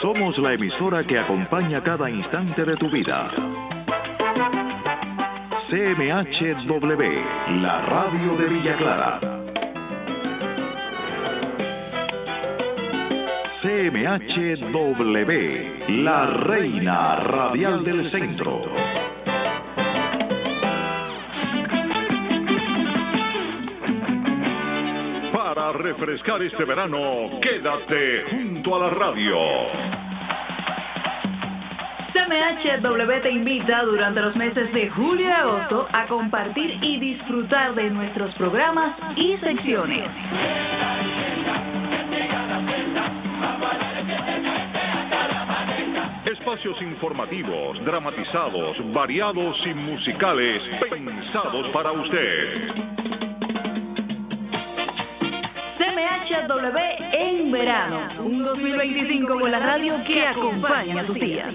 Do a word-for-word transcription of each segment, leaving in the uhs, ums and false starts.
Somos la emisora que acompaña cada instante de tu vida. C M H W, la radio de Villa Clara. C M H W, la reina radial del centro. Para refrescar este verano, quédate junto a la radio. C M H W te invita durante los meses de julio y agosto a compartir y disfrutar de nuestros programas y secciones. Espacios informativos, dramatizados, variados y musicales pensados para usted. C M H W en verano, un dos mil veinticinco con la radio que acompaña tus días.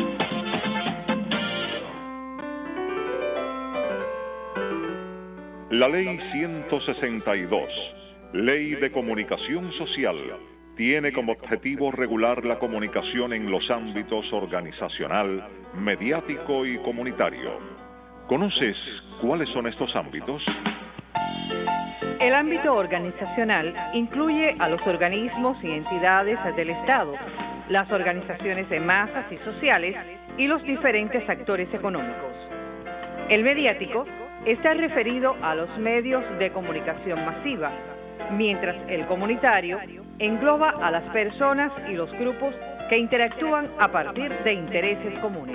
La Ley ciento sesenta y dos, Ley de Comunicación Social, tiene como objetivo regular la comunicación en los ámbitos organizacional, mediático y comunitario. ¿Conoces cuáles son estos ámbitos? El ámbito organizacional incluye a los organismos y entidades del Estado, las organizaciones de masas y sociales y los diferentes actores económicos. El mediático está referido a los medios de comunicación masiva, mientras el comunitario engloba a las personas y los grupos que interactúan a partir de intereses comunes.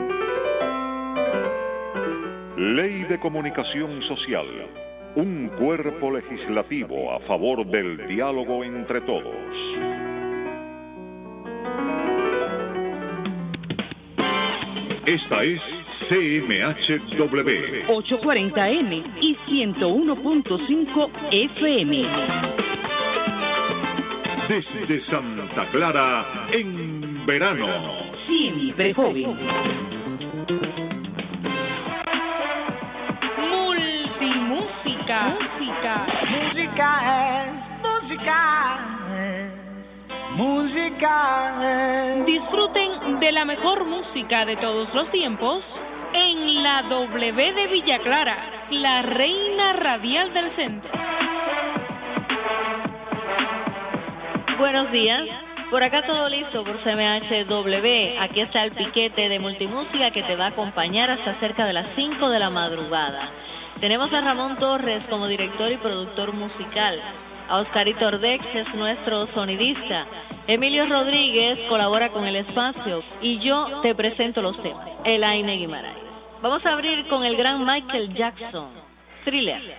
Ley de Comunicación Social, un cuerpo legislativo a favor del diálogo entre todos. Esta es C M H W ochocientos cuarenta eme y ciento uno punto cinco F M. Desde Santa Clara, en verano. Siempre joven. Multimúsica. Música. Música es, música es, música es. Disfruten de la mejor música de todos los tiempos en la W de Villa Clara, la reina radial del centro. Buenos días, por acá todo listo por C M H W. Aquí está el piquete de multimúsica que te va a acompañar hasta cerca de las cinco de la madrugada. Tenemos a Ramón Torres como director y productor musical. A Oscarito Ordex es nuestro sonidista. Emilio Rodríguez colabora con el espacio y yo te presento los temas. Elaine Guimarães. Vamos a abrir con el gran Michael Jackson, Thriller.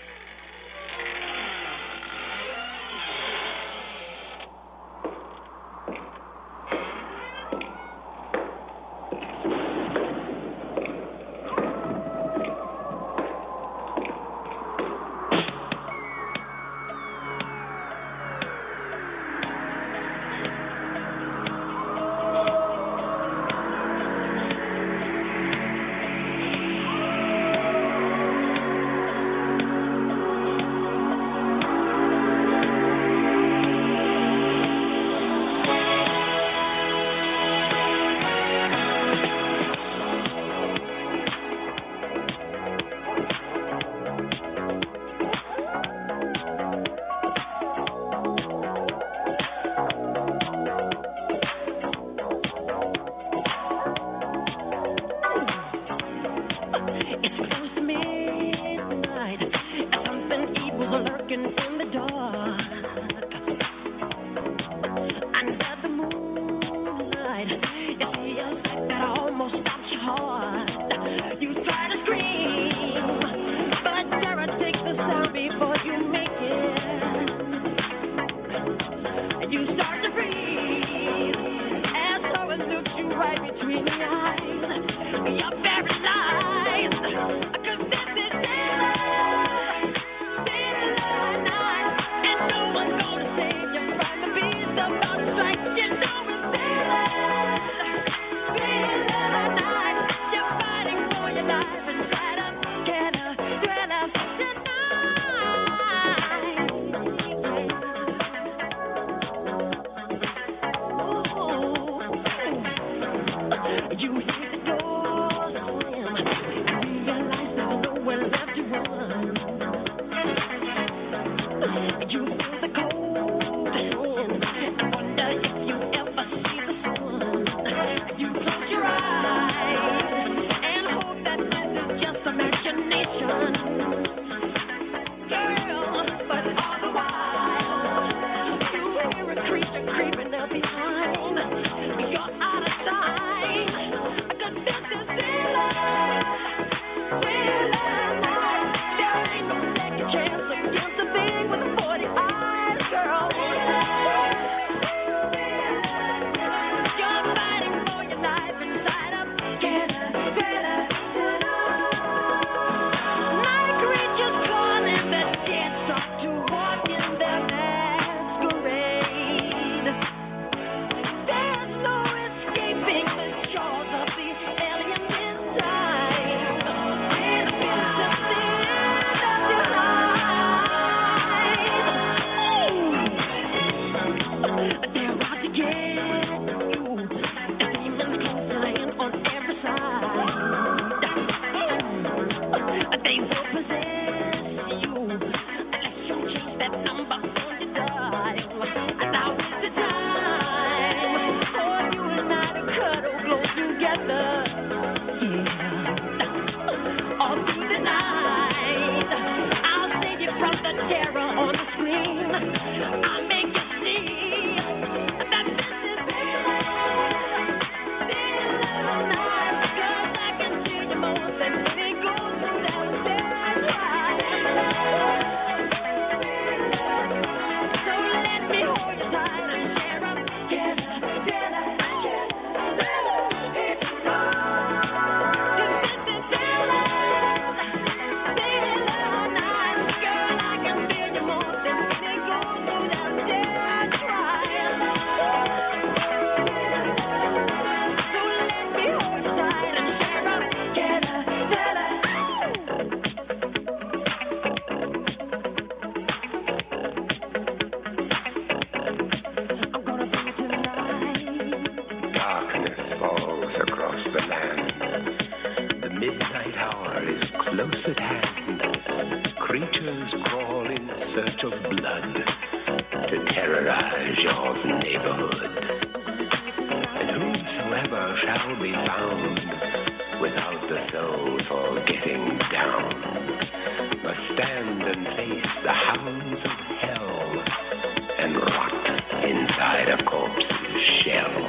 close at hand, creatures crawl in search of blood to terrorize your neighborhood. And whosoever shall be found without the soul for getting down must stand and face the hounds of hell and rot inside a corpse's shell.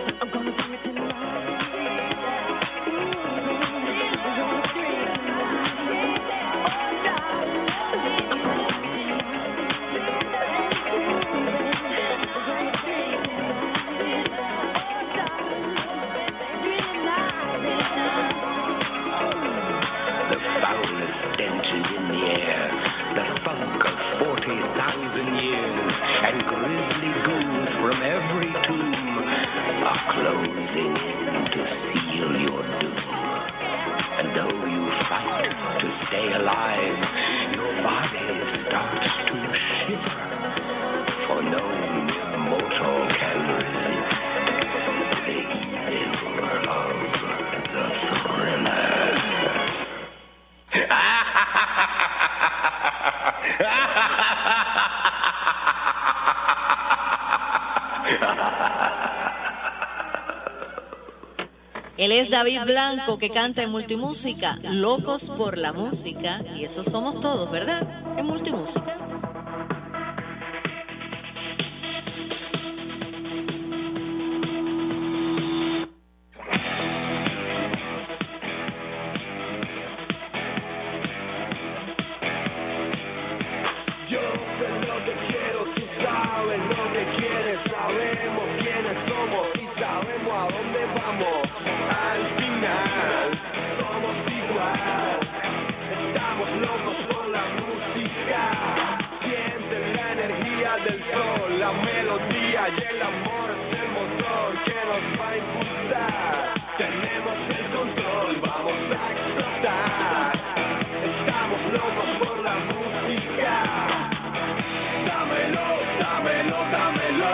Closing in to seal your doom. And though you fight to stay alive, your body starts to shiver, for no mere mortal can resist the evil of the thriller. Él es David Blanco, que canta en Multimúsica, Locos por la Música, y eso somos todos, ¿verdad? En Multimúsica. Yo sé lo que quiero, tú sabes lo que quieres, sabemos quiénes somos y sabemos a dónde vamos. Al final somos igual, estamos locos por la música. Siente la energía del sol, la melodía y el amor es el motor que nos va a impulsar. Tenemos el control, vamos a explotar. Estamos locos por la música. Dámelo, dámelo, dámelo.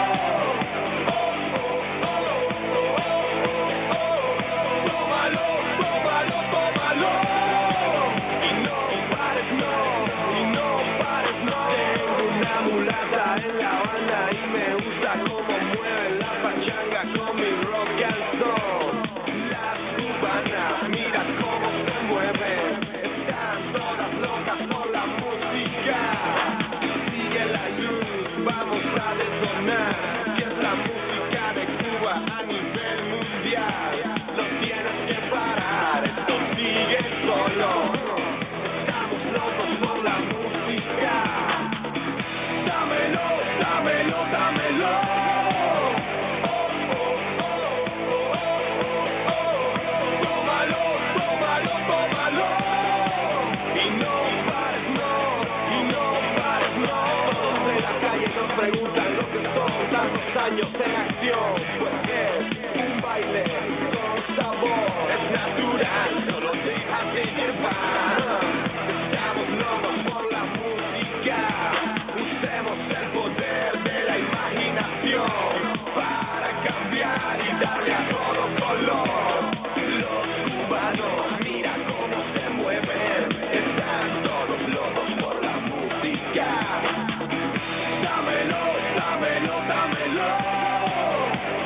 En la banda y me gusta cómo mueven la pachanga con mi rock and soul. Las cubanas, mira cómo se mueven, están todas locas por la música. Sigue la luz, vamos a detonar, que es la música de Cuba a nivel mundial. Lo tienes que parar, esto sigue solo. Estamos locos por la música. Dámelo, dámelo, dámelo. Oh, oh, oh, oh, oh, oh. Tómalo, tómalo, tómalo. Y no pares, no, y no pares, no. Todos en la calle nos preguntan lo que son tantos años en acción. Pues es un baile con sabor, es natural, solo déjate llevar. Estamos locos por la música. Usemos el poder de la imaginación para cambiar y darle a todo color. Los cubanos, mira cómo se mueven, están todos locos por la música. Dámelo, dámelo, dámelo.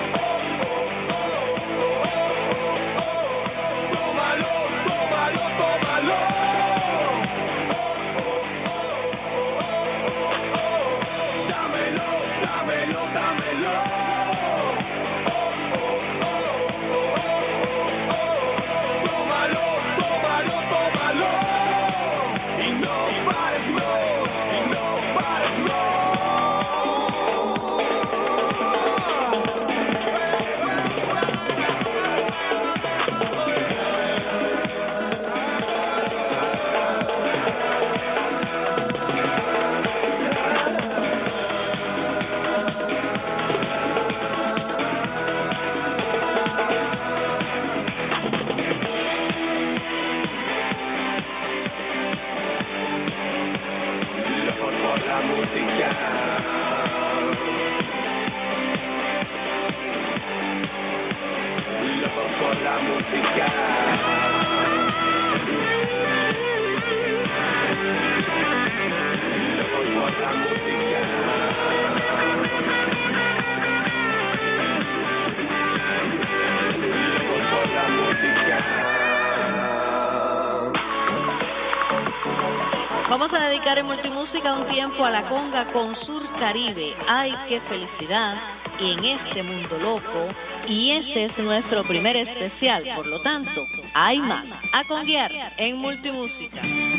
Multimúsica un tiempo a la conga con Sur Caribe. ¡Ay, qué felicidad! Y en este mundo loco, y este es nuestro primer especial, por lo tanto, hay más a conguear en Multimúsica.